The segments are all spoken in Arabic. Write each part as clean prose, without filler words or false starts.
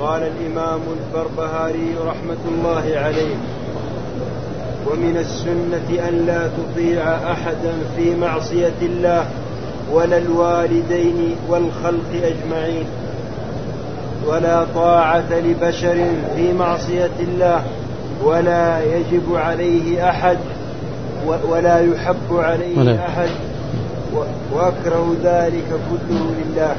قال الإمام البربهاري رحمة الله عليه: ومن السنة أن لا تطيع أحدا في معصية الله ولا الوالدين والخلق أجمعين، ولا طاعة لبشر في معصية الله، ولا يجب عليه أحد ولا يحب عليه أحد، وأكره ذلك كله لله.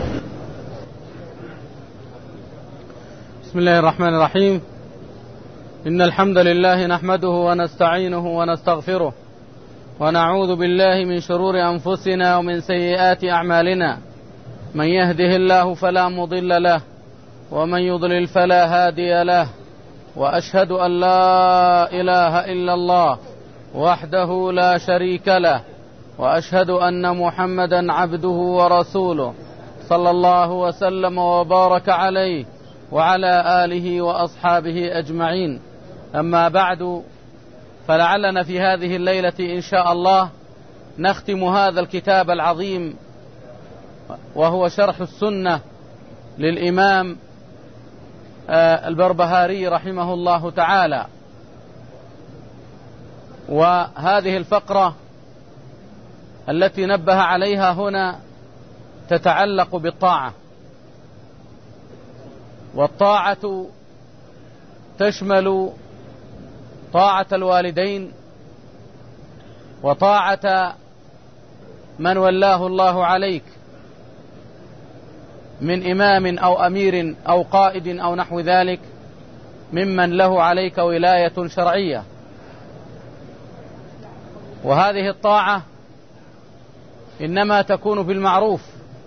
بسم الله الرحمن الرحيم. إن الحمد لله نحمده ونستعينه ونستغفره، ونعوذ بالله من شرور أنفسنا ومن سيئات أعمالنا. من يهده الله فلا مضل له، ومن يضلل فلا هادي له، وأشهد أن لا إله إلا الله وحده لا شريك له، وأشهد أن محمدا عبده ورسوله صلى الله وسلم وبارك عليه وعلى آله وأصحابه أجمعين. أما بعد، فلعلنا في هذه الليلة إن شاء الله نختم هذا الكتاب العظيم، وهو شرح السنة للإمام البربهاري رحمه الله تعالى. وهذه الفقرة التي نبه عليها هنا تتعلق بالطاعة، والطاعة تشمل طاعة الوالدين وطاعة من ولاه الله عليك من إمام أو أمير أو قائد أو نحو ذلك ممن له عليك ولاية شرعية. وهذه الطاعة إنما تكون بالمعروف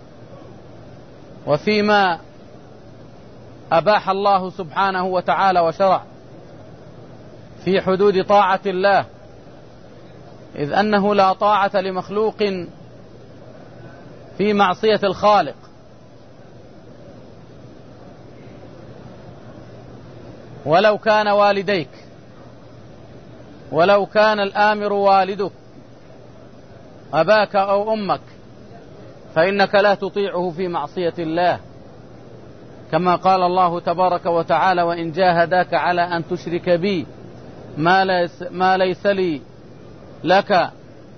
وفيما أباح الله سبحانه وتعالى وشرع، في حدود طاعة الله، إذ أنه لا طاعة لمخلوق في معصية الخالق. ولو كان والديك، ولو كان الآمر والدك أباك أو أمك، فإنك لا تطيعه في معصية الله، كما قال الله تبارك وتعالى: وإن جاهداك على أن تشرك بي ما ليس لي لك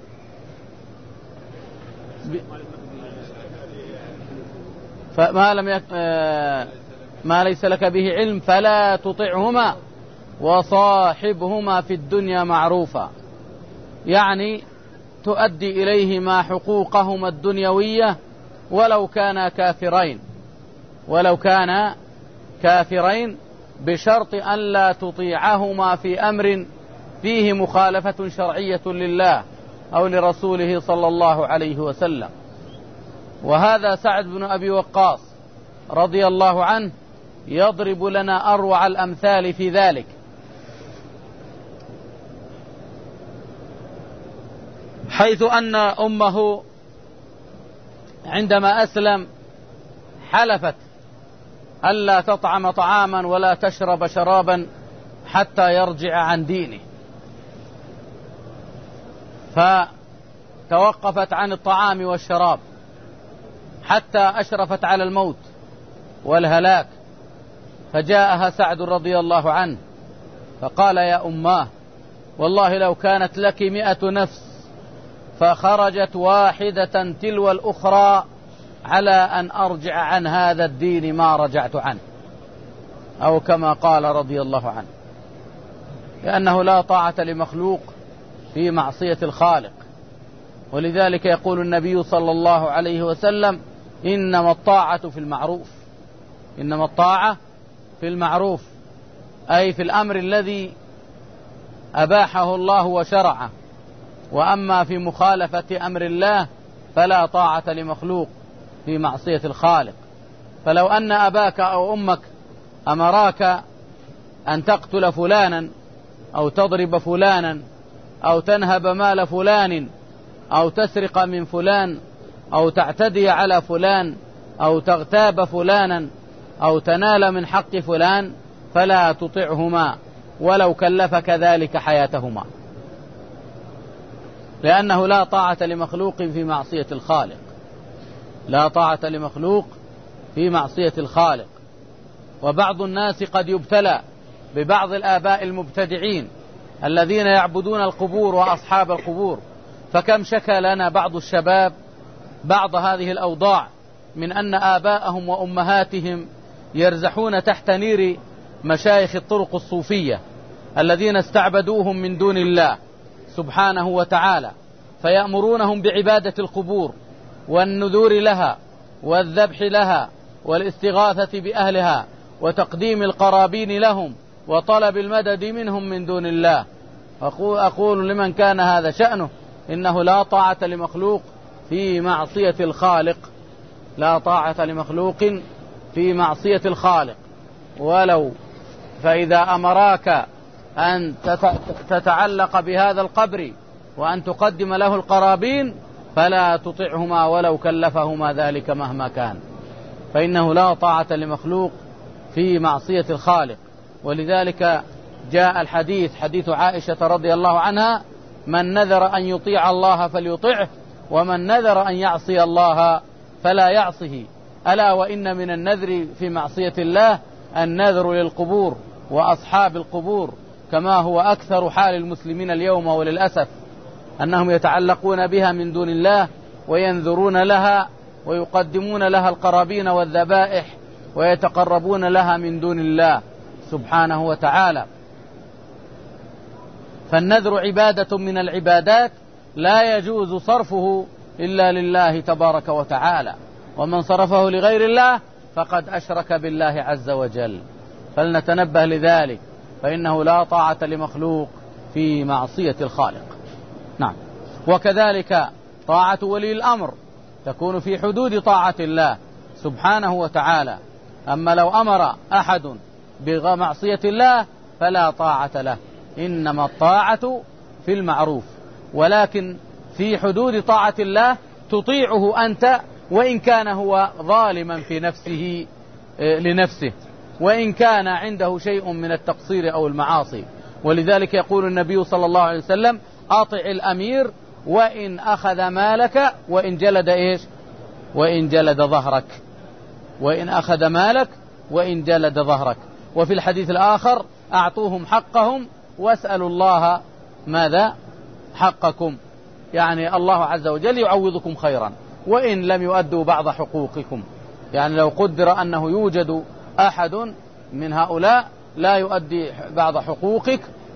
ما ليس لك به علم فلا تطعهما وصاحبهما في الدنيا معروفا. يعني تؤدي إليهما حقوقهما الدنيوية ولو كانا كافرين، بشرط أن لا تطيعهما في أمر فيه مخالفة شرعية لله أو لرسوله صلى الله عليه وسلم. وهذا سعد بن أبي وقاص رضي الله عنه يضرب لنا أروع الأمثال في ذلك، حيث أن أمه عندما أسلم حلفت ألا تطعم طعاما ولا تشرب شرابا حتى يرجع عن دينه، فتوقفت عن الطعام والشراب حتى أشرفت على الموت والهلاك. فجاءها سعد رضي الله عنه فقال: يا أماه، والله لو كانت لك 100 نفس فخرجت واحدة تلو الأخرى على أن أرجع عن هذا الدين ما رجعت عنه، أو كما قال رضي الله عنه، لأنه لا طاعة لمخلوق في معصية الخالق. ولذلك يقول النبي صلى الله عليه وسلم: إنما الطاعة في المعروف. إنما الطاعة في المعروف، أي في الأمر الذي أباحه الله وشرعه. وأما في مخالفة أمر الله فلا طاعة لمخلوق في معصية الخالق. فلو أن أباك أو أمك أمراك أن تقتل فلانا أو تضرب فلانا أو تنهب مال فلان أو تسرق من فلان أو تعتدي على فلان أو تغتاب فلانا أو تنال من حق فلان، فلا تطعهما ولو كلفك ذلك حياتهما، لأنه لا طاعة لمخلوق في معصية الخالق. لا طاعة لمخلوق في معصية الخالق. وبعض الناس قد يبتلى ببعض الآباء المبتدعين الذين يعبدون القبور وأصحاب القبور. فكم شكى لنا بعض الشباب بعض هذه الأوضاع من أن آباءهم وأمهاتهم يرزحون تحت نير مشايخ الطرق الصوفية الذين استعبدوهم من دون الله سبحانه وتعالى، فيأمرونهم بعبادة القبور والنذور لها والذبح لها والاستغاثة بأهلها وتقديم القرابين لهم وطلب المدد منهم من دون الله. أقول لمن كان هذا شأنه إنه لا طاعة لمخلوق في معصية الخالق، لا طاعة لمخلوق في معصية الخالق. ولو فإذا أمراك أن تتعلق بهذا القبر وأن تقدم له القرابين فلا تطعهما ولو كلفهما ذلك مهما كان، فإنه لا طاعة لمخلوق في معصية الخالق. ولذلك جاء الحديث حديث عائشة رضي الله عنها: من نذر أن يطيع الله فليطعه ومن نذر أن يعصي الله فلا يعصه. ألا وإن من النذر في معصية الله النذر للقبور وأصحاب القبور، كما هو أكثر حال المسلمين اليوم وللأسف، أنهم يتعلقون بها من دون الله وينذرون لها ويقدمون لها القرابين والذبائح ويتقربون لها من دون الله سبحانه وتعالى. فالنذر عبادة من العبادات لا يجوز صرفه إلا لله تبارك وتعالى، ومن صرفه لغير الله فقد أشرك بالله عز وجل. فلنتنبه لذلك، فإنه لا طاعة لمخلوق في معصية الخالق. نعم. وكذلك طاعة ولي الأمر تكون في حدود طاعة الله سبحانه وتعالى. أما لو أمر أحد بمعصية الله فلا طاعة له، إنما الطاعة في المعروف، ولكن في حدود طاعة الله تطيعه أنت وإن كان هو ظالما في نفسه لنفسه، وإن كان عنده شيء من التقصير أو المعاصي. ولذلك يقول النبي صلى الله عليه وسلم: أطع الأمير وإن أخذ مالك وإن جلد إيش؟ وإن جلد ظهرك. وإن أخذ مالك وإن جلد ظهرك. وفي الحديث الآخر: أعطوهم حقهم واسألوا الله ماذا؟ حقكم. يعني الله عز وجل يعوضكم خيرا وإن لم يؤدوا بعض حقوقكم. يعني لو قدر أنه يوجد أحد من هؤلاء لا يؤدي بعض حقوقك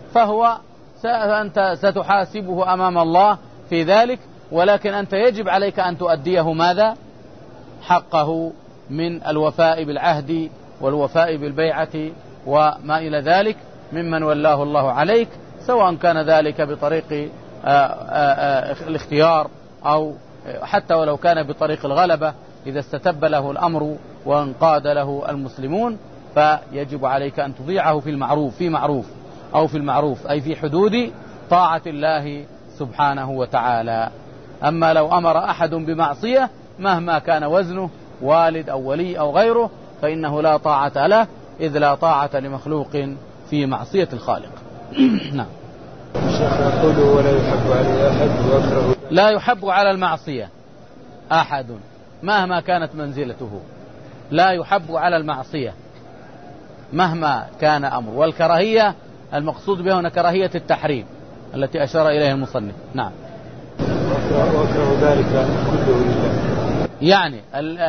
فأنت ستحاسبه أمام الله في ذلك، ولكن أنت يجب عليك أن تؤديه ماذا؟ حقه من الوفاء بالعهد والوفاء بالبيعة وما إلى ذلك ممن ولاه الله عليك، سواء كان ذلك بطريق الاختيار أو حتى ولو كان بطريق الغلبة. إذا استتب له الأمر وانقاد له المسلمون فيجب عليك أن تطيعه في المعروف، في معروف أو في المعروف أي في حدود طاعة الله سبحانه وتعالى. أما لو أمر أحد بمعصية مهما كان وزنه، والد أو ولي أو غيره، فإنه لا طاعة له، إذ لا طاعة لمخلوق في معصية الخالق. نعم. الشيخ يقول: ولا يحب عليه أحد ويكره. لا يحب على المعصية أحد مهما كانت منزلته، لا يحب على المعصية مهما كان أمر. والكراهية المقصود بها هنا كراهية التحريم التي أشار إليها المصنف. نعم. وأكره ذلك كله لله. يعني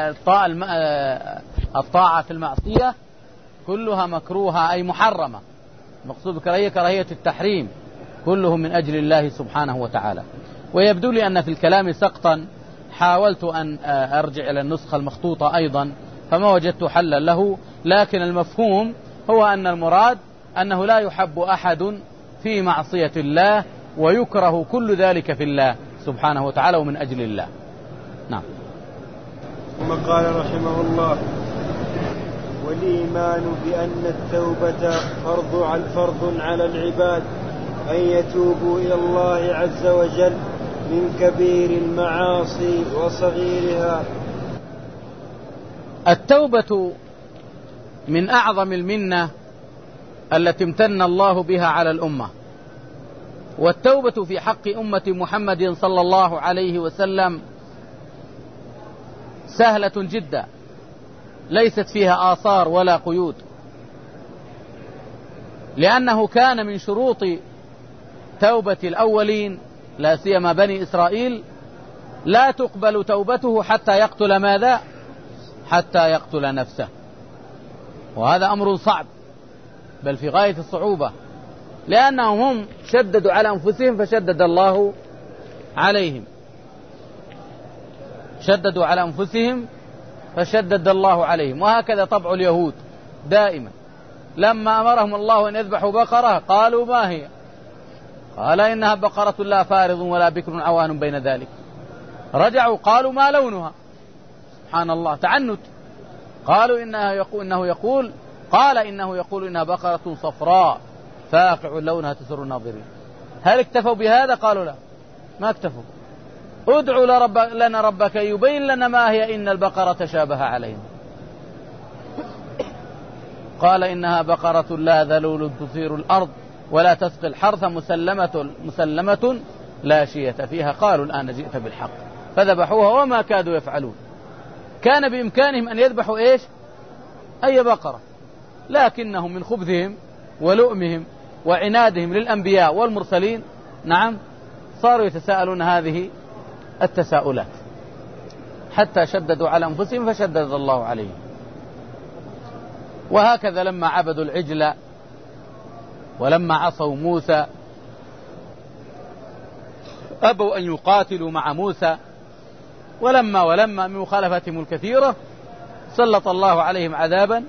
الطاعة في المعصية كلها مكروهة أي محرمة. المقصود بكراهية كراهية التحريم كله من أجل الله سبحانه وتعالى. ويبدو لي أن في الكلام سقطا، حاولت أن أرجع إلى النسخة المخطوطة أيضا فما وجدت حلا له، لكن المفهوم هو أن المراد أنه لا يحب أحد في معصية الله ويكره كل ذلك في الله سبحانه وتعالى ومن أجل الله. نعم. ثم قال رحمه الله: والإيمان بأن التوبة فرض على العباد أن يتوبوا إلى الله عز وجل من كبير المعاصي وصغيرها. التوبة من أعظم المنة التي امتن الله بها على الأمة، والتوبة في حق أمة محمد صلى الله عليه وسلم سهلة جدا، ليست فيها آثار ولا قيود. لأنه كان من شروط توبة الأولين لا سيما بني إسرائيل لا تقبل توبته حتى يقتل ماذا؟ حتى يقتل نفسه. وهذا أمر صعب بل في غاية الصعوبة، لأنهم هم شددوا على أنفسهم فشدد الله عليهم، شددوا على أنفسهم فشدد الله عليهم. وهكذا طبع اليهود دائما، لما أمرهم الله أن يذبحوا بقرة قالوا ما هي؟ قال إنها بقرة لا فارض ولا بكر عوان بين ذلك. رجعوا قالوا ما لونها؟ سبحان الله، تعنت. قالوا إنه يقول قال إنه يقول إنها بقرة صفراء فاقع لونها تسر الناظرين. هل اكتفوا بهذا؟ قالوا لا، ما اكتفوا. ادعوا لنا ربك يبين لنا ما هي إن البقرة تشابه علينا. قال إنها بقرة لا ذلول تثير الأرض ولا تسقي الحرث مسلمة لا شية فيها. قالوا الآن جئت بالحق فذبحوها وما كادوا يفعلون. كان بإمكانهم أن يذبحوا إيش؟ أي بقرة، لكنهم من خبثهم ولؤمهم وعنادهم للأنبياء والمرسلين نعم صاروا يتساءلون هذه التساؤلات حتى شددوا على أنفسهم فشدد الله عليهم. وهكذا لما عبدوا العجل ولما عصوا موسى أبوا أن يقاتلوا مع موسى، ولما من مخالفتهم الكثيرة سلط الله عليهم عذابا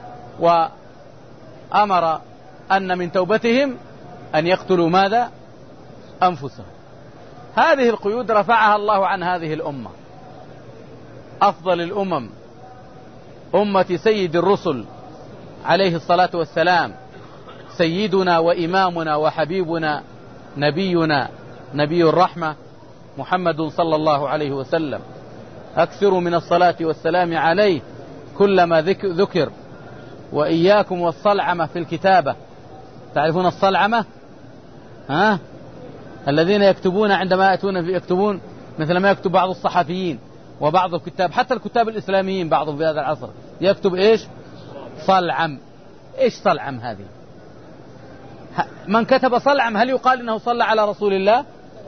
وأمر أن من توبتهم أن يقتلوا ماذا؟ أنفسهم. هذه القيود رفعها الله عن هذه الأمة، أفضل الأمم، أمة سيد الرسل عليه الصلاة والسلام، سيدنا وإمامنا وحبيبنا نبينا نبي الرحمة محمد صلى الله عليه وسلم. أكثروا من الصلاة والسلام عليه كلما ذكر. وإياكم والصلعمة في الكتابة. تعرفون الصلعمة؟ الذين يكتبون عندما يأتون يكتبون مثل ما يكتب بعض الصحفيين وبعض الكتاب، حتى الكتاب الإسلاميين بعضهم في هذا العصر يكتب إيش؟ صلعم. إيش صلعم هذه؟ من كتب صلعم هل يقال إنه صلى على رسول الله؟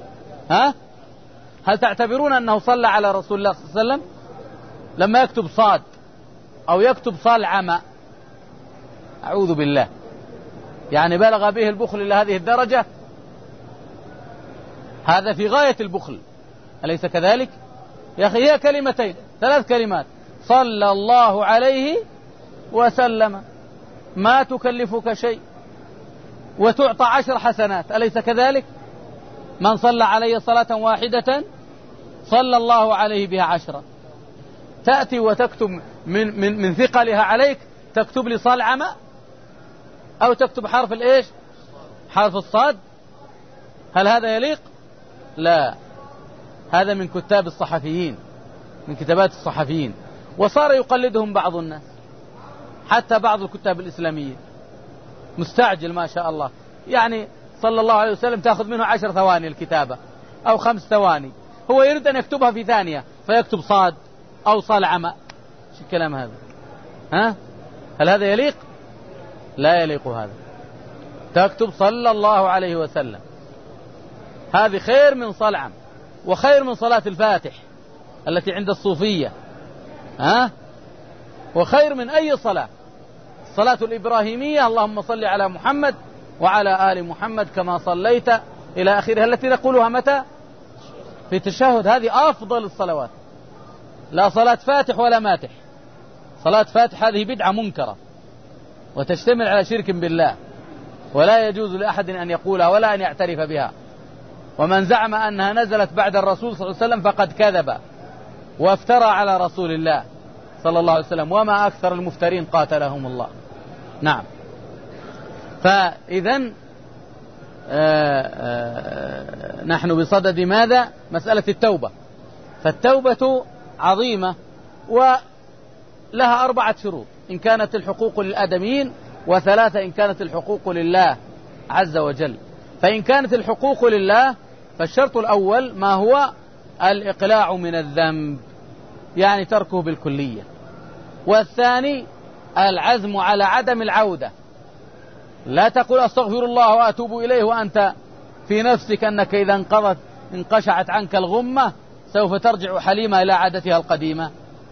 هل تعتبرون أنه صلى على رسول الله صلى الله عليه وسلم؟ لما يكتب صاد أو يكتب صلعم، أعوذ بالله، يعني بلغ به البخل إلى هذه الدرجة. هذا في غاية البخل، أليس كذلك؟ يا أخي هي كلمتين، 3 كلمات، صلى الله عليه وسلم، ما تكلفك شيء وتعطى 10 حسنات، أليس كذلك؟ من صلى علي صلاة واحدة صلى الله عليه بها 10. تأتي وتكتب من ثقلها عليك تكتب لي صلعمة أو تكتب حرف الإيش؟ حرف الصاد. هل هذا يليق؟ لا، هذا من كتاب الصحفيين، من كتابات الصحفيين، وصار يقلدهم بعض الناس، حتى بعض الكتاب الإسلاميين مستعجل ما شاء الله، يعني صلى الله عليه وسلم تأخذ منه 10 ثواني الكتابة أو 5 ثواني، هو يريد أن يكتبها في ثانية فيكتب صاد أو صلعمة. شو الكلام هذا؟ هل هذا يليق؟ لا يليق هذا. تكتب صلى الله عليه وسلم، هذه خير من صلعم وخير من صلاة الفاتح التي عند الصوفية، وخير من أي صلاة. الصلاة الإبراهيمية اللهم صل على محمد وعلى آل محمد كما صليت إلى آخرها، التي نقولها متى؟ في التشهد. هذه أفضل الصلوات، لا صلاة فاتح ولا ماتح. صلاة فاتح هذه بدعة منكرة وتشتمل على شرك بالله، ولا يجوز لأحد أن يقولها ولا أن يعترف بها. ومن زعم أنها نزلت بعد الرسول صلى الله عليه وسلم فقد كذب وافترى على رسول الله صلى الله عليه وسلم، وما أكثر المفترين قاتلهم الله. نعم. فإذا نحن بصدد ماذا؟ مسألة التوبة. فالتوبة عظيمة ولها 4 شروط إن كانت الحقوق للآدميين، و3 إن كانت الحقوق لله عز وجل. فإن كانت الحقوق لله فالشرط الأول ما هو؟ الإقلاع من الذنب، يعني تركه بالكلية. والثاني العزم على عدم العودة، لا تقول أستغفر الله وأتوب إليه وأنت في نفسك أنك إذا انقشعت عنك الغمة سوف ترجع حليمة إلى عادتها القديمة.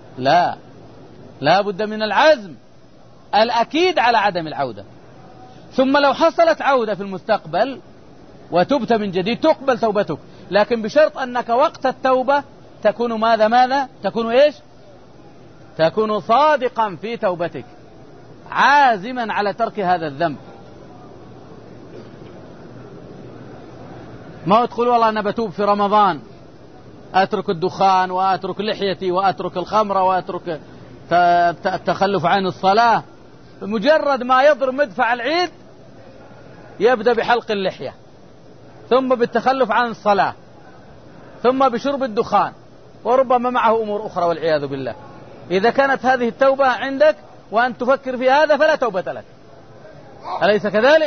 لا بد من العزم الأكيد على عدم العودة. ثم لو حصلت عودة في المستقبل وتبت من جديد تقبل توبتك، لكن بشرط أنك وقت التوبة تكون ماذا تكون إيش؟ تكون صادقا في توبتك، عازما على ترك هذا الذنب. ما تقول والله أنا بتوب في رمضان، أترك الدخان وأترك لحيتي وأترك الخمر وأترك التخلف عن الصلاة. مجرد ما يضرب مدفع العيد يبدأ بحلق اللحية، ثم بالتخلف عن الصلاة، ثم بشرب الدخان، وربما معه أمور أخرى والعياذ بالله. إذا كانت هذه التوبة عندك وأن تفكر في هذا فلا توبة لك، أليس كذلك؟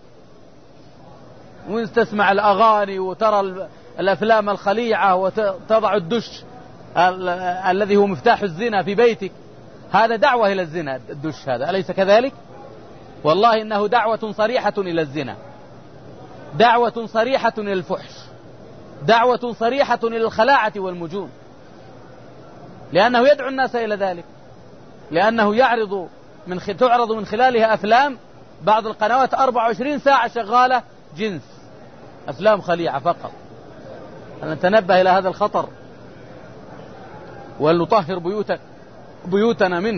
وإن تسمع الأغاني وترى الأفلام الخليعة وتضع الدش الذي هو مفتاح الزنا في بيتك، هذا دعوة إلى الزنا. الدش هذا أليس كذلك؟ والله إنه دعوة صريحة إلى الزنا، دعوة صريحة إلى الفحش، دعوة صريحة إلى الخلاعة والمجون، لأنه يدعو الناس إلى ذلك، لأنه تعرض من خلالها أفلام، بعض القنوات 24 ساعة شغالة جنس، أفلام خليعة فقط. أن نتنبه إلى هذا الخطر ولنطهر بيوتنا منه.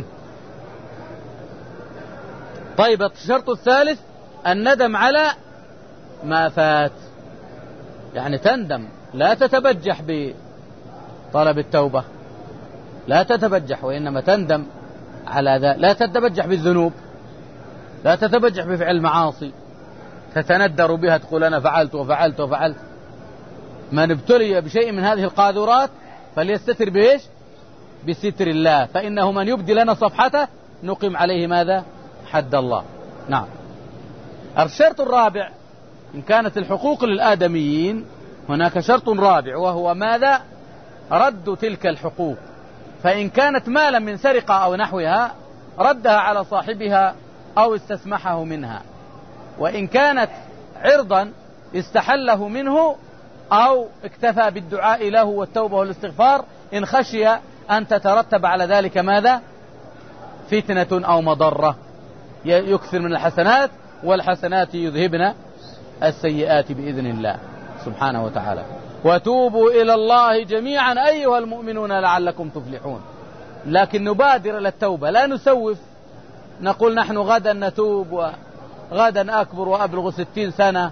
طيب، الشرط الثالث الندم على ما فات، يعني تندم، لا تتبجح بطلب التوبة، لا تتبجح، وإنما تندم على ذا. لا تتبجح بالذنوب، لا تتبجح بفعل المعاصي تتندر بها، تقول أنا فعلت وفعلت وفعلت. من ابتلي بشيء من هذه القاذورات فليستتر بإيش؟ بستر الله، فإنه من يبدي لنا صفحته نقم عليه ماذا؟ حد الله. نعم. الشرط الرابع، إن كانت الحقوق للآدميين هناك شرط رابع، وهو ماذا؟ رد تلك الحقوق. فإن كانت مالا من سرقة أو نحوها ردها على صاحبها أو استسمحه منها، وإن كانت عرضا استحله منه أو اكتفى بالدعاء له والتوبة والاستغفار إن خشي أن تترتب على ذلك ماذا؟ فتنة أو مضرة. يكثر من الحسنات، والحسنات يذهبن السيئات بإذن الله سبحانه وتعالى. وتوبوا إلى الله جميعا أيها المؤمنون لعلكم تفلحون. لكن نبادر إلى التوبة، لا نسوف نقول نحن غدا نتوب وغدا أكبر وأبلغ 60 سنة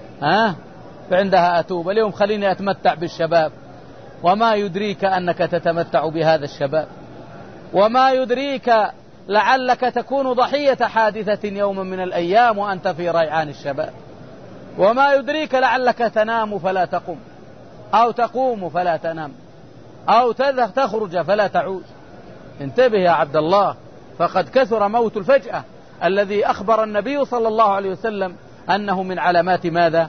فعندها أتوب، اليوم خليني أتمتع بالشباب. وما يدريك أنك تتمتع بهذا الشباب، وما يدريك لعلك تكون ضحية حادثة يوما من الأيام وأنت في ريعان الشباب، وما يدريك لعلك تنام فلا تقوم، أو تقوم فلا تنام، أو تخرج فلا تعود. انتبه يا عبد الله، فقد كثر موت الفجأة الذي أخبر النبي صلى الله عليه وسلم أنه من علامات ماذا؟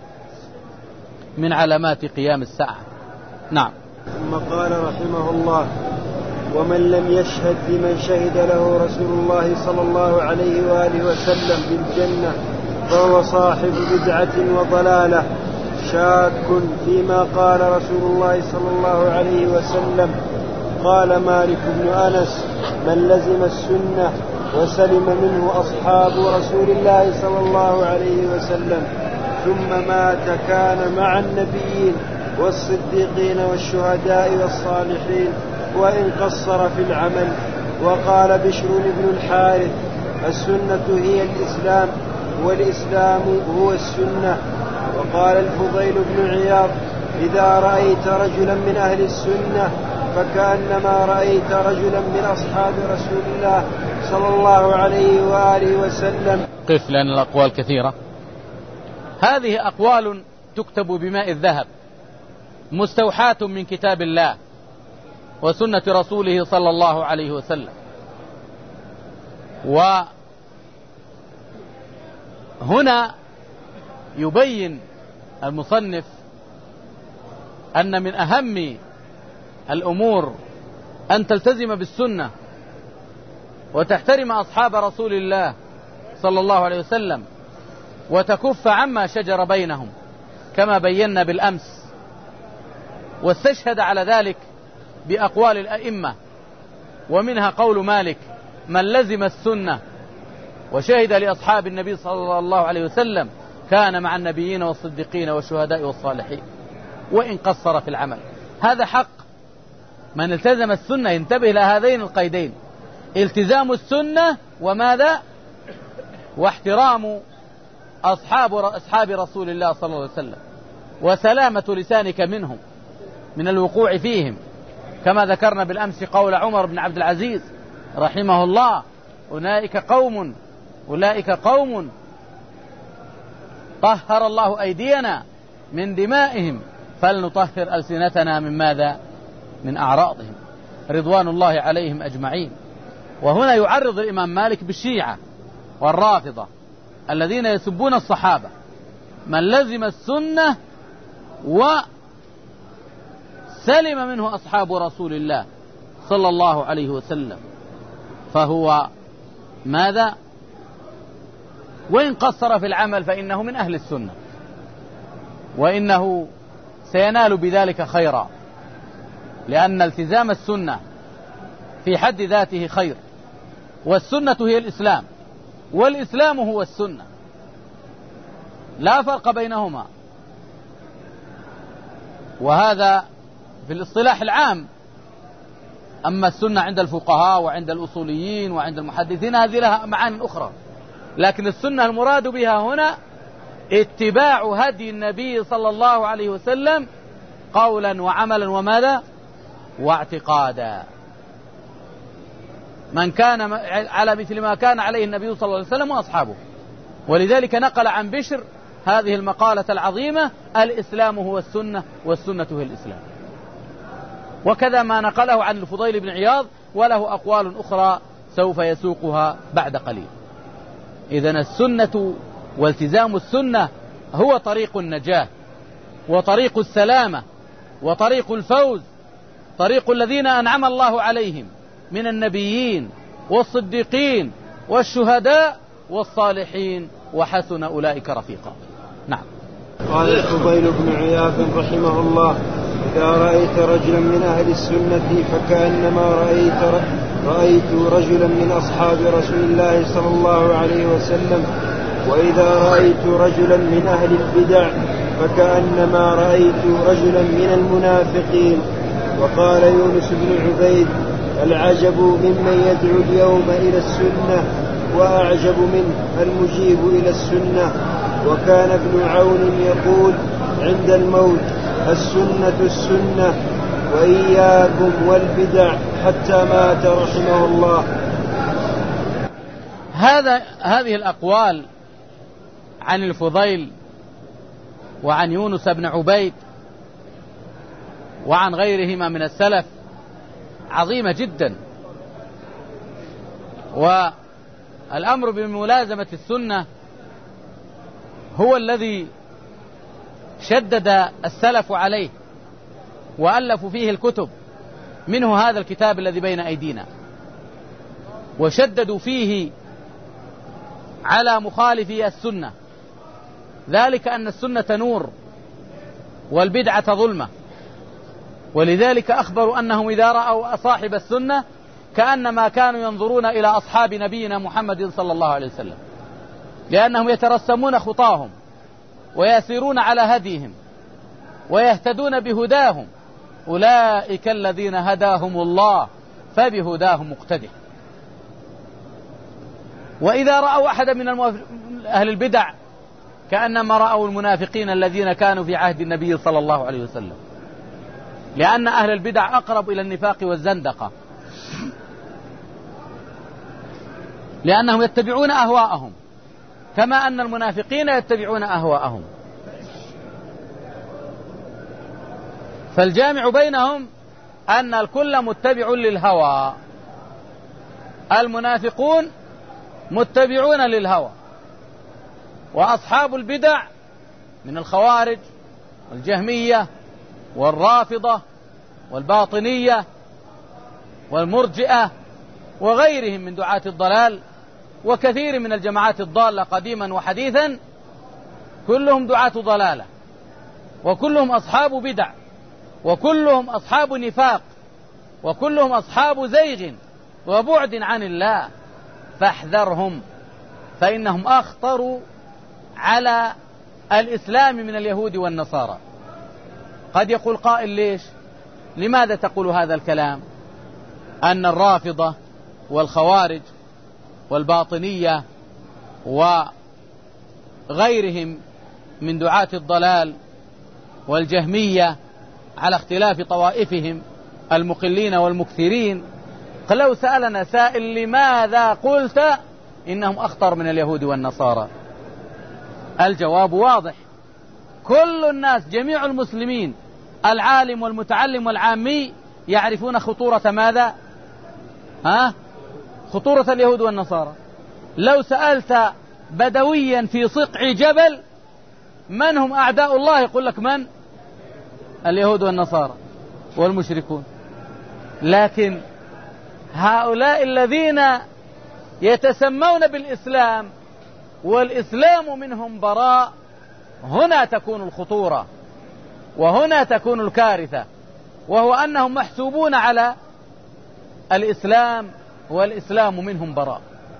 من علامات قيام الساعة. نعم. ثم قال رحمه الله: ومن لم يشهد بمن شهد له رسول الله صلى الله عليه وآله وسلم بالجنة فهو صاحب بدعة وضلالة شاك فيما قال رسول الله صلى الله عليه وسلم. قال مالك بن أنس: من لزم السنة وسلم منه أصحاب رسول الله صلى الله عليه وسلم ثم مات كان مع النبيين والصديقين والشهداء والصالحين وإن قصر في العمل. وقال بشر بن الحارث: السنة هي الإسلام والإسلام هو السنة. وقال الفضيل بن عياض: إذا رأيت رجلا من أهل السنة فكأنما رأيت رجلا من أصحاب رسول الله صلى الله عليه وآله وسلم. قف، لأن الأقوال كثيرة. هذه أقوال تكتب بماء الذهب، مستوحاة من كتاب الله وسنة رسوله صلى الله عليه وسلم. وهنا يبين المصنف أن من أهم الأمور أن تلتزم بالسنة وتحترم أصحاب رسول الله صلى الله عليه وسلم وتكف عما شجر بينهم كما بينا بالأمس. واستشهد على ذلك بأقوال الأئمة، ومنها قول مالك: من لزم السنة وشهد لأصحاب النبي صلى الله عليه وسلم كان مع النبيين والصديقين والشهداء والصالحين وإن قصر في العمل. هذا حق. من التزم السنة ينتبه إلى هذين القيدين: التزام السنة وماذا؟ واحترام أصحاب رسول الله صلى الله عليه وسلم، وسلامة لسانك منهم من الوقوع فيهم، كما ذكرنا بالأمس قول عمر بن عبد العزيز رحمه الله: أولئك قوم طهر الله أيدينا من دمائهم فلنطهر ألسنتنا من ماذا؟ من أعراضهم، رضوان الله عليهم أجمعين. وهنا يعرض الإمام مالك بالشيعة والرافضة الذين يسبون الصحابة. من لزم السنة وسلم منه أصحاب رسول الله صلى الله عليه وسلم فهو ماذا؟ وإن قصر في العمل فإنه من أهل السنة، وإنه سينال بذلك خيرا، لأن التزام السنة في حد ذاته خير، والسنة هي الإسلام، والإسلام هو السنة، لا فرق بينهما. وهذا في الاصطلاح العام. أما السنة عند الفقهاء وعند الأصوليين وعند المحدثين هذه لها معاني أخرى، لكن السنة المراد بها هنا اتباع هدي النبي صلى الله عليه وسلم قولا وعملا وماذا؟ واعتقادا. من كان على مثل ما كان عليه النبي صلى الله عليه وسلم وأصحابه. ولذلك نقل عن بشر هذه المقالة العظيمة: الإسلام هو السنة والسنة هي الإسلام. وكذا ما نقله عن الفضيل بن عياض، وله أقوال أخرى سوف يسوقها بعد قليل. إذن السنة والتزام السنة هو طريق النجاة وطريق السلامة وطريق الفوز، طريق الذين أنعم الله عليهم من النبيين والصديقين والشهداء والصالحين وحسن أولئك رفيقا. نعم. قال الفضيل بن عياض رحمه الله: إذا رأيت رجلا من أهل السنة فكأنما رأيت رجلا من أصحاب رسول الله صلى الله عليه وسلم، وإذا رأيت رجلا من أهل البدع فكأنما رأيت رجلا من المنافقين. وقال يونس بن عبيد: العجب ممن يدعو اليوم إلى السنة وأعجب منه المجيب إلى السنة. وكان ابن عون يقول عند الموت: السنة السنة وإياكم والبدع، حتى مات رحمه الله. هذه الأقوال عن الفضيل وعن يونس بن عبيد وعن غيرهما من السلف عظيمة جدا. والأمر بملازمة السنة هو الذي شدد السلف عليه وألفوا فيه الكتب، منه هذا الكتاب الذي بين أيدينا، وشددوا فيه على مخالفي السنة، ذلك أن السنة نور والبدعة ظلمة. ولذلك أخبروا أنهم إذا رأوا صاحب السنة كأنما كانوا ينظرون إلى أصحاب نبينا محمد صلى الله عليه وسلم، لأنهم يترسمون خطاهم ويسيرون على هديهم ويهتدون بهداهم. أولئك الذين هداهم الله فبهداهم مقتدح. وإذا رأوا أحدا من أهل البدع كأنما رأوا المنافقين الذين كانوا في عهد النبي صلى الله عليه وسلم، لأن أهل البدع أقرب إلى النفاق والزندقة، لأنهم يتبعون أهواءهم كما أن المنافقين يتبعون أهواءهم. فالجامع بينهم أن الكل متبع للهوى. المنافقون متبعون للهوى، وأصحاب البدع من الخوارج والجهمية والرافضة والباطنية والمرجئة وغيرهم من دعاة الضلال وكثير من الجماعات الضالة قديما وحديثا، كلهم دعاة ضلالة، وكلهم أصحاب بدع، وكلهم أصحاب نفاق، وكلهم أصحاب زيغ وبعد عن الله، فاحذرهم، فإنهم أخطر على الإسلام من اليهود والنصارى. قد يقول قائل: ليش؟ لماذا تقول هذا الكلام؟ أن الرافضة والخوارج والباطنية وغيرهم من دعاة الضلال والجهمية على اختلاف طوائفهم المقلين والمكثرين، لو سألنا سائل: لماذا قلت إنهم أخطر من اليهود والنصارى؟ الجواب واضح. كل الناس، جميع المسلمين، العالم والمتعلم والعامي، يعرفون خطورة ماذا؟ خطورة اليهود والنصارى. لو سألت بدويا في صقع جبل من هم أعداء الله، يقول لك: من؟ اليهود والنصارى والمشركون. لكن هؤلاء الذين يتسمون بالإسلام والإسلام منهم براء، هنا تكون الخطورة، وهنا تكون الكارثة، وهو أنهم محسوبون على الإسلام والإسلام منهم براء.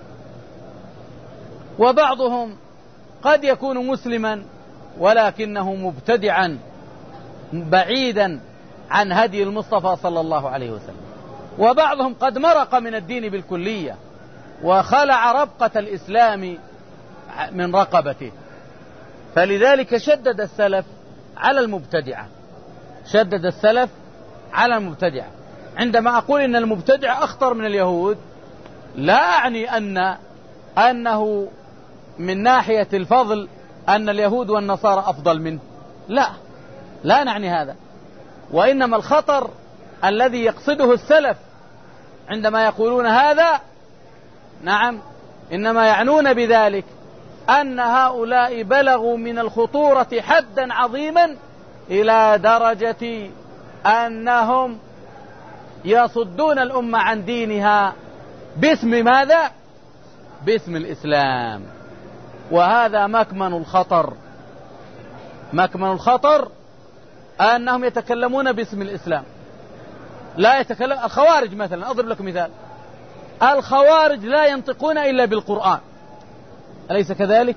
وبعضهم قد يكون مسلما ولكنه مبتدعا بعيدا عن هدي المصطفى صلى الله عليه وسلم، وبعضهم قد مرق من الدين بالكلية وخلع ربقة الإسلام من رقبته. فلذلك شدد السلف على المبتدعة، شدد السلف على المبتدعة. عندما أقول إن المبتدع أخطر من اليهود، لا أعني أنه من ناحية الفضل أن اليهود والنصارى أفضل منه، لا نعني هذا. وإنما الخطر الذي يقصده السلف عندما يقولون هذا، نعم، إنما يعنون بذلك أن هؤلاء بلغوا من الخطورة حدا عظيما إلى درجة أنهم يصدون الأمة عن دينها باسم ماذا؟ باسم الإسلام. وهذا مكمن الخطر. مكمن الخطر أنهم يتكلمون باسم الإسلام، لا يتكلم. الخوارج مثلا، أضرب لكم مثال: الخوارج لا ينطقون إلا بالقرآن، أليس كذلك؟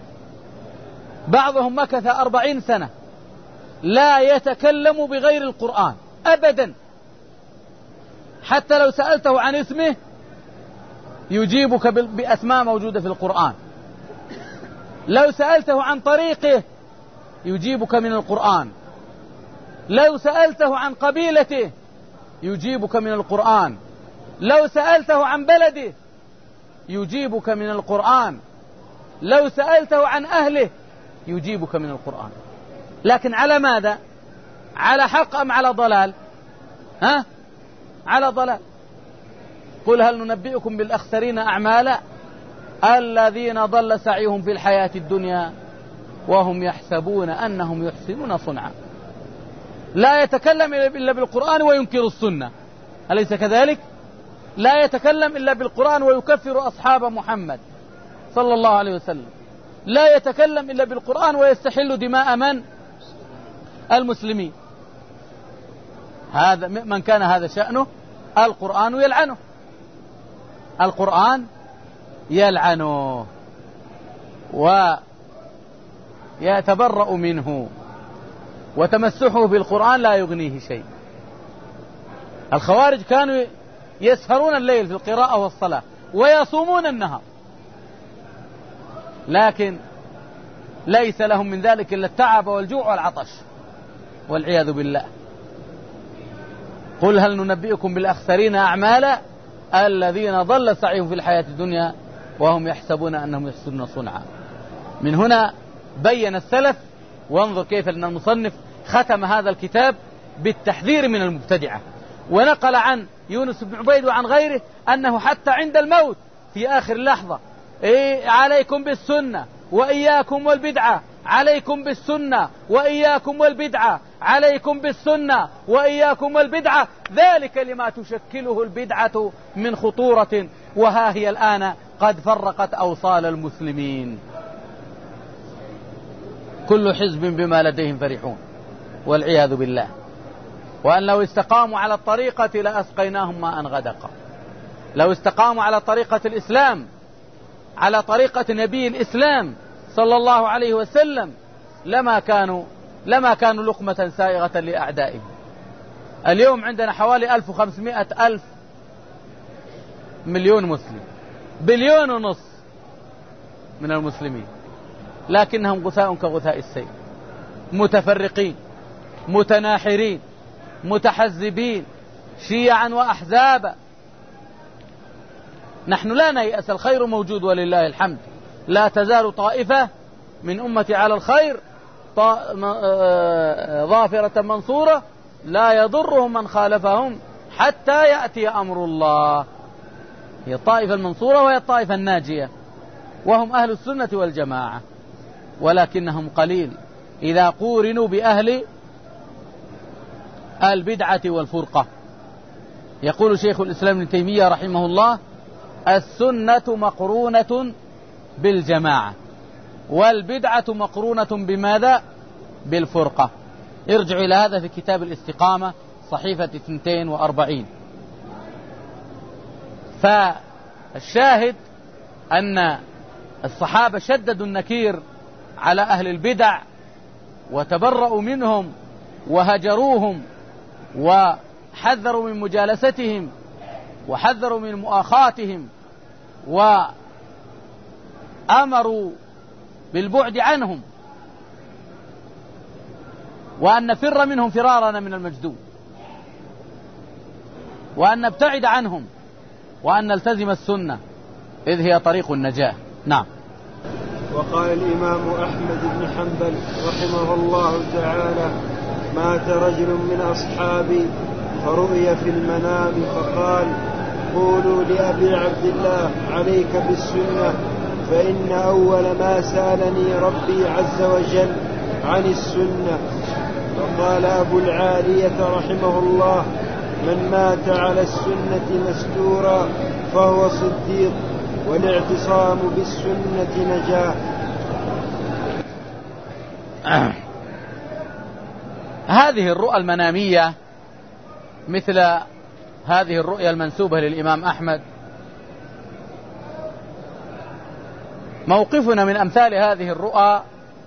بعضهم مكث 40 سنة لا يتكلم بغير القرآن أبدا، حتى لو سألته عن اسمه يجيبك بأسماء موجودة في القرآن، لو سألته عن طريقه يجيبك من القرآن، لو سألته عن قبيلته يجيبك من القرآن، لو سألته عن بلده يجيبك من القرآن، لو سألته عن أهله يجيبك من القرآن. لكن على ماذا؟ على حق أم على ضلال؟ على ضلال. قل هل ننبئكم بالأخسرين أعمالا الذين ضل سعيهم في الحياة الدنيا وهم يحسبون أنهم يحسنون صنعا. لا يتكلم إلا بالقرآن وينكر السنة، أليس كذلك؟ لا يتكلم إلا بالقرآن ويكفر أصحاب محمد صلى الله عليه وسلم، لا يتكلم إلا بالقرآن ويستحل دماء من؟ المسلمين. هذا من كان هذا شأنه، القرآن يلعنه، القرآن يلعنه ويتبرأ منه، وتمسحه بالقرآن لا يغنيه شيء. الخوارج كانوا يسهرون الليل في القراءة والصلاة ويصومون النهار، لكن ليس لهم من ذلك إلا التعب والجوع والعطش والعياذ بالله. قل هل ننبئكم بالأخسرين أعمالا الذين ضل سعيهم في الحياة الدنيا وهم يحسبون أنهم يحسنون صنعا. من هنا بين السلف، وانظر كيف أن المصنف ختم هذا الكتاب بالتحذير من المبتدعة، ونقل عن يونس بن عبيد وعن غيره أنه حتى عند الموت في آخر لحظة: عليكم بالسنة وإياكم والبدعة، عليكم بالسنة وإياكم والبدعة، عليكم بالسنة وإياكم والبدعة، ذلك لما تشكله البدعة من خطورة، وها هي الآن قد فرقت أوصال المسلمين. كل حزب بما لديهم فرحون والعياذ بالله. وأن لو استقاموا على الطريقة لأسقيناهم ماء غدقا. لو استقاموا على طريقة الإسلام، على طريقة نبي الإسلام صلى الله عليه وسلم، لما كانوا لقمة سائغة لأعدائهم. اليوم عندنا حوالي 1500 مليون مسلم، 1.5 بليون من المسلمين، لكنهم غثاء كغثاء السيل، متفرقين، متناحرين، متحزبين، شيعا وأحزابا. نحن لا نيأس، الخير موجود ولله الحمد. لا تزال طائفة من أمتي على الخير ظافرة منصورة، لا يضرهم من خالفهم حتى يأتي أمر الله. هي الطائفة المنصورة وهي الطائفة الناجية، وهم أهل السنة والجماعة، ولكنهم قليل إذا قورنوا بأهل البدعة والفرقة. يقول شيخ الإسلام ابن تيمية رحمه الله: السنة مقرونة بالجماعة، والبدعة مقرونة بماذا؟ بالفرقة. ارجعوا إلى هذا في كتاب الاستقامة صحيفة 42. فالشاهد أن الصحابة شددوا النكير على أهل البدع، وتبرؤوا منهم وهجروهم وحذروا من مجالستهم وحذروا من مؤاخاتهم وأمروا بالبعد عنهم، وأن نفر منهم فرارنا من المجذوب، وأن نبتعد عنهم، وأن نلتزم السنة إذ هي طريق النجاة. نعم. وقال الإمام أحمد بن حنبل رحمه الله تعالى: مات رجل من أصحابي فرؤي في المنام فقال: قولوا لأبي عبد الله عليك بالسنة، فإن أول ما سألني ربي عز وجل عن السنة. فقال أبو العالية رحمه الله: من مات على السنة مستورا فهو صديق، والاعتصام بالسنة نجاة. هذه الرؤى المنامية مثل هذه الرؤيا المنسوبة للإمام أحمد، موقفنا من أمثال هذه الرؤى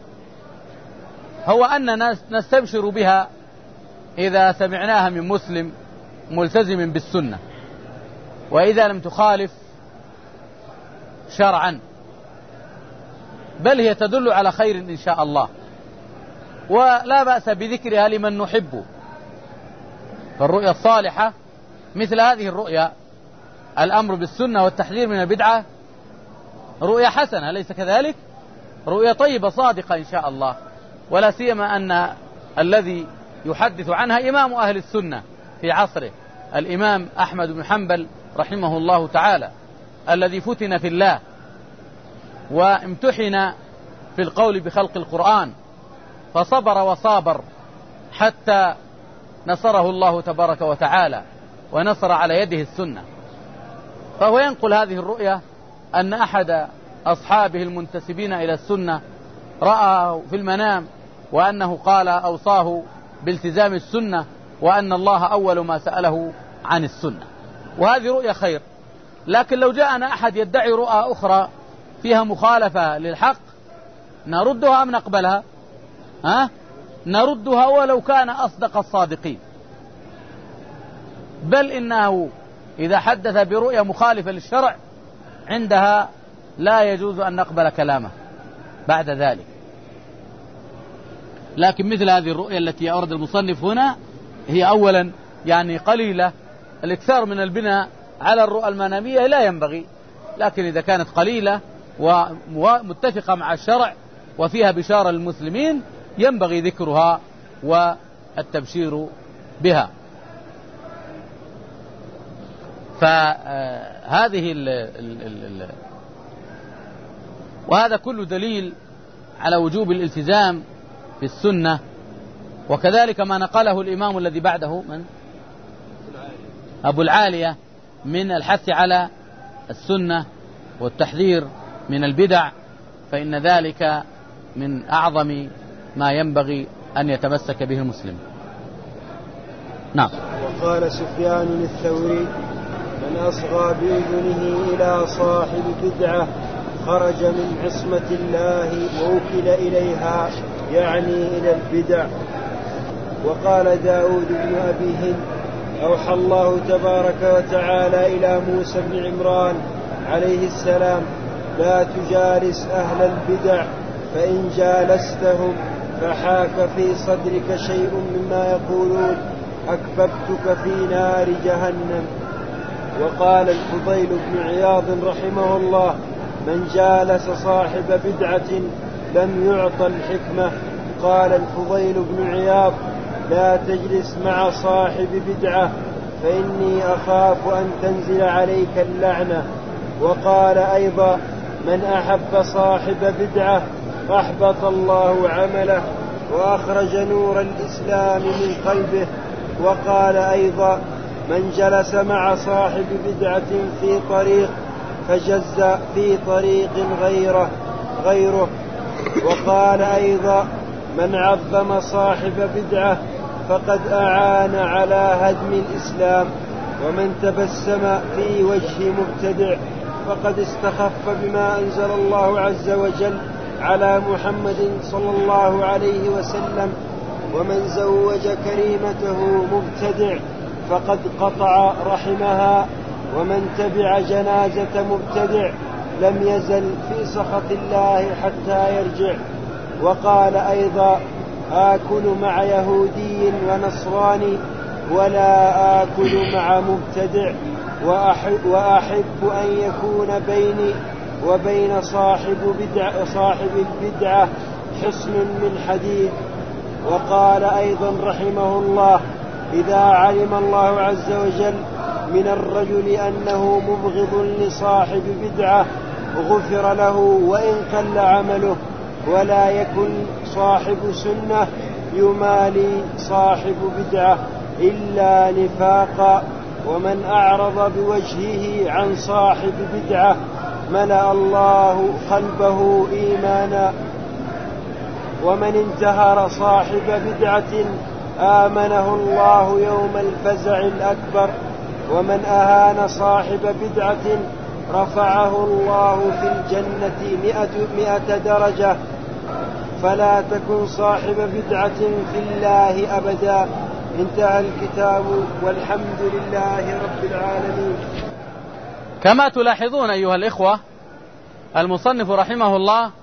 هو أننا نستبشر بها إذا سمعناها من مسلم ملتزم بالسنة، وإذا لم تخالف شرعا، بل هي تدل على خير إن شاء الله، ولا بأس بذكرها لمن نحبه. فالرؤيا الصالحة مثل هذه الرؤيا، الأمر بالسنة والتحذير من البدعة، رؤيا حسنة، ليس كذلك؟ رؤيا طيبة صادقة إن شاء الله، ولا سيما أن الذي يحدث عنها إمام أهل السنة في عصره، الإمام أحمد بن حنبل رحمه الله تعالى، الذي فتن في الله وامتحن في القول بخلق القرآن، فصبر وصابر حتى نصره الله تبارك وتعالى ونصر على يده السنة. فهو ينقل هذه الرؤيا أن أحد أصحابه المنتسبين إلى السنة رأى في المنام وأنه قال أوصاه بالتزام السنة، وأن الله أول ما سأله عن السنة، وهذه رؤيا خير. لكن لو جاءنا أحد يدعي رؤى أخرى فيها مخالفة للحق، نردها أم نقبلها؟ نردها ولو كان أصدق الصادقين. بل إنه إذا حدث برؤيا مخالفة للشرع عندها لا يجوز أن نقبل كلامه بعد ذلك. لكن مثل هذه الرؤيا التي أورد المصنف هنا هي أولا يعني قليلة، الإكثار من البناء على الرؤى المنامية لا ينبغي، لكن إذا كانت قليلة ومتفقة مع الشرع وفيها بشارة للمسلمين ينبغي ذكرها والتبشير بها. فهذه وهذا كله دليل على وجوب الالتزام بالسنة. وكذلك ما نقله الإمام الذي بعده من أبو العالية من الحث على السنة والتحذير من البدع، فإن ذلك من أعظم ما ينبغي أن يتمسك به المسلم. نعم. وقال سفيان الثوري: من أصغى بأذنه إلى صاحب بدعة خرج من عصمة الله ووكل إليها، يعني إلى البدع. وقال داود بن أبي هند: أوحى الله تبارك وتعالى إلى موسى بن عمران عليه السلام: لا تجالس أهل البدع، فإن جالستهم فحاك في صدرك شيء مما يقولون أكببتك في نار جهنم. وقال الفضيل بن عياض رحمه الله: من جالس صاحب بدعة لم يعط الحكمة. قال الفضيل بن عياض: لا تجلس مع صاحب بدعة فإني أخاف أن تنزل عليك اللعنة. وقال أيضا: من أحب صاحب بدعة أحبط الله عمله وأخرج نور الإسلام من قلبه. وقال أيضا: من جلس مع صاحب بدعة في طريق فجز في طريق غيره. وقال أيضا: من عظم صاحب بدعة فقد أعان على هدم الإسلام، ومن تبسم في وجه مبتدع فقد استخف بما أنزل الله عز وجل على محمد صلى الله عليه وسلم، ومن زوج كريمته مبتدع فقد قطع رحمها، ومن تبع جنازة مبتدع لم يزل في سخط الله حتى يرجع. وقال أيضا: آكل مع يهودي ونصراني ولا آكل مع مبتدع، وأحب أن يكون بيني وبين صاحب البدعة حصن من حديد. وقال أيضا رحمه الله: إذا علم الله عز وجل من الرجل أنه مبغض لصاحب بدعة غفر له وإن قل عمله، ولا يكن صاحب سنة يمالي صاحب بدعة إلا نفاقا. ومن أعرض بوجهه عن صاحب بدعة ملأ الله قلبه إيمانا. ومن انتهر صاحب بدعة آمنه الله يوم الفزع الأكبر. ومن أهان صاحب بدعة رفعه الله في الجنة 100 درجة. فلا تكن صاحب بدعة في الله أبدا. انتهى الكتاب، والحمد لله رب العالمين. كما تلاحظون أيها الإخوة، المصنف رحمه الله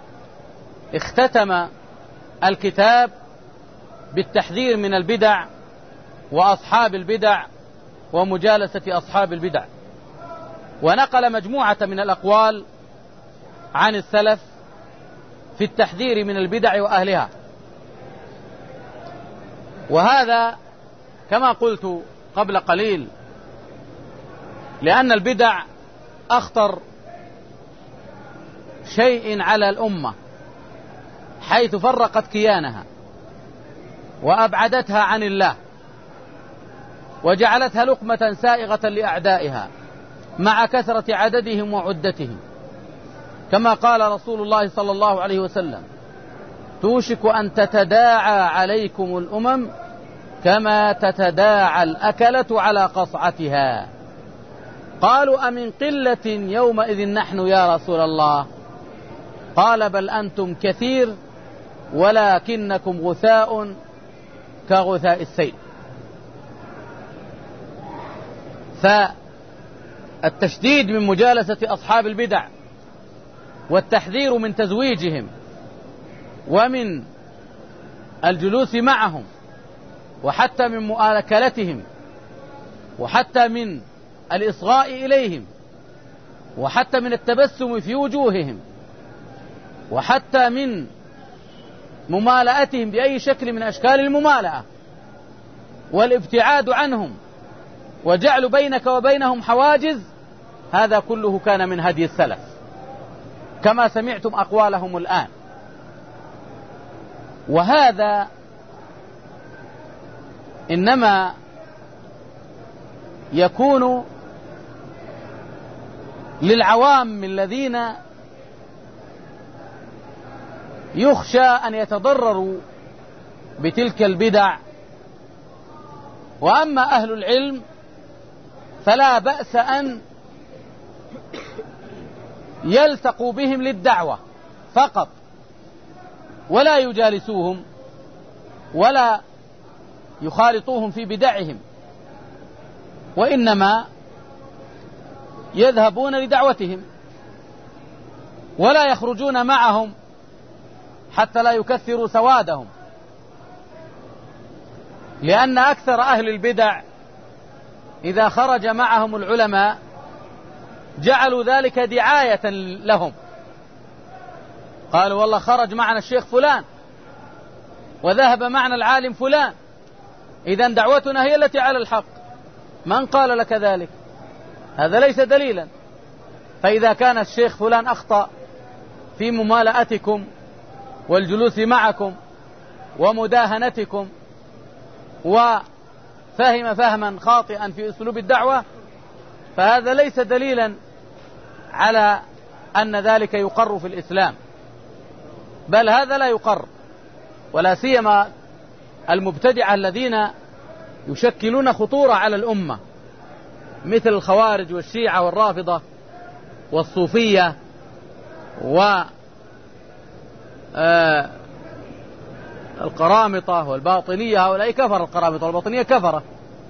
اختتم الكتاب بالتحذير من البدع وأصحاب البدع ومجالسة أصحاب البدع، ونقل مجموعة من الأقوال عن السلف في التحذير من البدع وأهلها. وهذا كما قلت قبل قليل لأن البدع أخطر شيء على الأمة، حيث فرقت كيانها وأبعدتها عن الله وجعلتها لقمة سائغة لأعدائها مع كثرة عددهم وعدتهم، كما قال رسول الله صلى الله عليه وسلم: توشك أن تتداعى عليكم الأمم كما تتداعى الأكلة على قصعتها. قالوا: أمن قلة يومئذ نحن يا رسول الله؟ قال: بل أنتم كثير ولكنكم غثاء كغثاء السيل. فالتشديد من مجالسة أصحاب البدع والتحذير من تزويجهم ومن الجلوس معهم وحتى من مؤاكلتهم وحتى من الإصغاء إليهم وحتى من التبسم في وجوههم وحتى من ممالأتهم بأي شكل من أشكال الممالأة والابتعاد عنهم وجعل بينك وبينهم حواجز، هذا كله كان من هدي السلف كما سمعتم أقوالهم الآن. وهذا إنما يكون للعوام الذين يخشى أن يتضرروا بتلك البدع. وأما أهل العلم فلا بأس أن يلتقوا بهم للدعوة فقط، ولا يجالسوهم ولا يخالطوهم في بدعهم، وإنما يذهبون لدعوتهم ولا يخرجون معهم حتى لا يكثروا سوادهم، لأن أكثر أهل البدع إذا خرج معهم العلماء جعلوا ذلك دعاية لهم، قالوا والله خرج معنا الشيخ فلان وذهب معنا العالم فلان، إذن دعوتنا هي التي على الحق. من قال لك ذلك؟ هذا ليس دليلا. فإذا كان الشيخ فلان أخطأ في ممالأتكم والجلوس معكم ومداهنتكم وفهم فهما خاطئا في أسلوب الدعوة، فهذا ليس دليلا على أن ذلك يقر في الإسلام، بل هذا لا يقر، ولا سيما المبتدعة الذين يشكلون خطورة على الأمة مثل الخوارج والشيعة والرافضة والصوفية والقرامطة والباطنية. هؤلاء كفر، القرامطة والباطنية كفرة.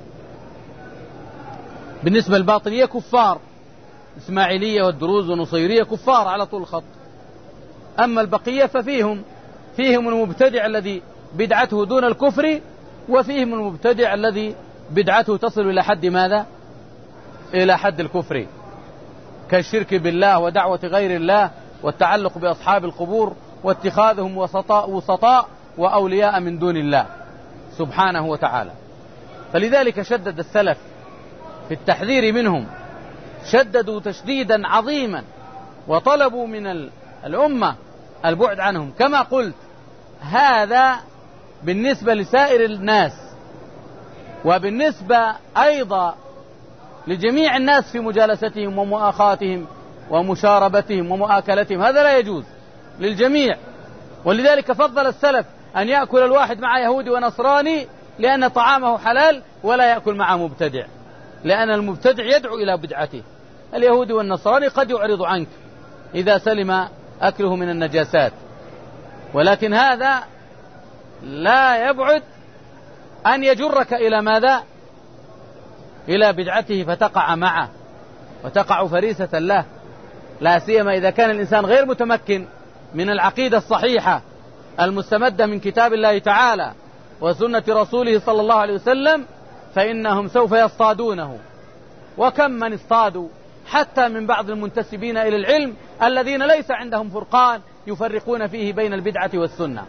بالنسبة للباطنية كفار، إسماعيلية والدروز والنصيرية كفار على طول الخط. أما البقية ففيهم المبتدع الذي بدعته دون الكفر، وفيهم المبتدع الذي بدعته تصل إلى حد ماذا؟ إلى حد الكفر، كالشرك بالله ودعوة غير الله والتعلق بأصحاب القبور واتخاذهم وسطاء وأولياء من دون الله سبحانه وتعالى. فلذلك شدد السلف في التحذير منهم، شددوا تشديدا عظيما، وطلبوا من الأمة البعد عنهم. كما قلت هذا بالنسبة لسائر الناس، وبالنسبة أيضا لجميع الناس في مجالستهم ومؤاخاتهم ومشاربتهم ومؤاكلتهم، هذا لا يجوز للجميع. ولذلك فضل السلف أن يأكل الواحد مع يهودي ونصراني لأن طعامه حلال، ولا يأكل مع مبتدع، لأن المبتدع يدعو إلى بدعته. اليهودي والنصراني قد يعرض عنك إذا سلم أكله من النجاسات، ولكن هذا لا يبعد أن يجرك إلى ماذا؟ إلى بدعته فتقع معه وتقع فريسة له، لا سيما إذا كان الإنسان غير متمكن من العقيدة الصحيحة المستمدة من كتاب الله تعالى وسنة رسوله صلى الله عليه وسلم، فإنهم سوف يصطادونه. وكم من اصطادوا حتى من بعض المنتسبين إلى العلم الذين ليس عندهم فرقان يفرقون فيه بين البدعة والسنة،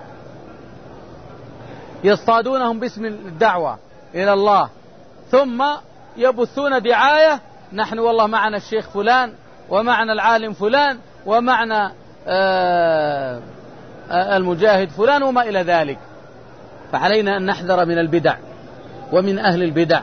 يصطادونهم باسم الدعوة إلى الله، ثم يبثون دعاية: نحن والله معنا الشيخ فلان ومعنا العالم فلان ومعنا المجاهد فلان وما إلى ذلك. فعلينا أن نحذر من البدع ومن أهل البدع.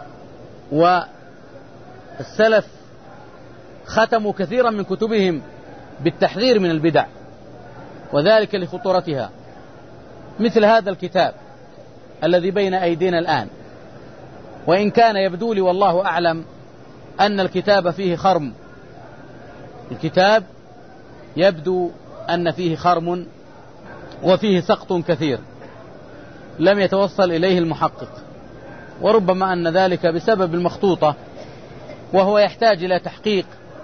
والسلف ختموا كثيرا من كتبهم بالتحذير من البدع، وذلك لخطورتها، مثل هذا الكتاب الذي بين أيدينا الآن. وإن كان يبدو لي والله أعلم أن الكتاب فيه خرم، الكتاب يبدو أن فيه خرم وفيه سقط كثير لم يتوصل إليه المحقق، وربما أن ذلك بسبب المخطوطة، وهو يحتاج إلى تحقيق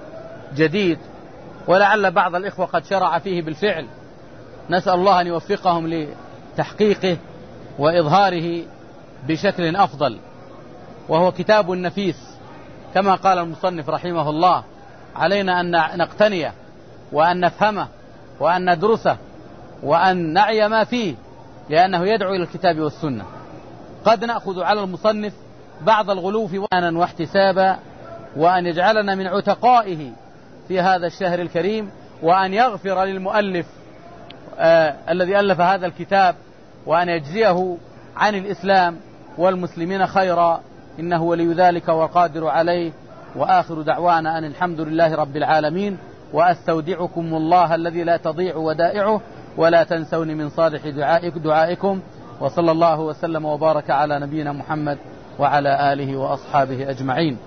جديد، ولعل بعض الإخوة قد شرع فيه بالفعل. نسأل الله أن يوفقهم لتحقيقه وإظهاره بشكل أفضل. وهو كتاب نفيس كما قال المصنف رحمه الله، علينا أن نقتنيه وأن نفهمه وأن ندرسه وأن نعي ما فيه، لأنه يدعو إلى الكتاب والسنة. قد نأخذ على المصنف بعض الغلو وأنا واحتسابا، وأن يجعلنا من عتقائه في هذا الشهر الكريم، وأن يغفر للمؤلف الذي ألف هذا الكتاب، وأن يجزيه عن الإسلام والمسلمين خيرا، إنه ولي ذلك والقادر عليه. وآخر دعوانا أن الحمد لله رب العالمين، وأستودعكم الله الذي لا تضيع ودائعه، ولا تنسوني من صالح دعائكم. وصلى الله وسلم وبارك على نبينا محمد وعلى آله وأصحابه أجمعين.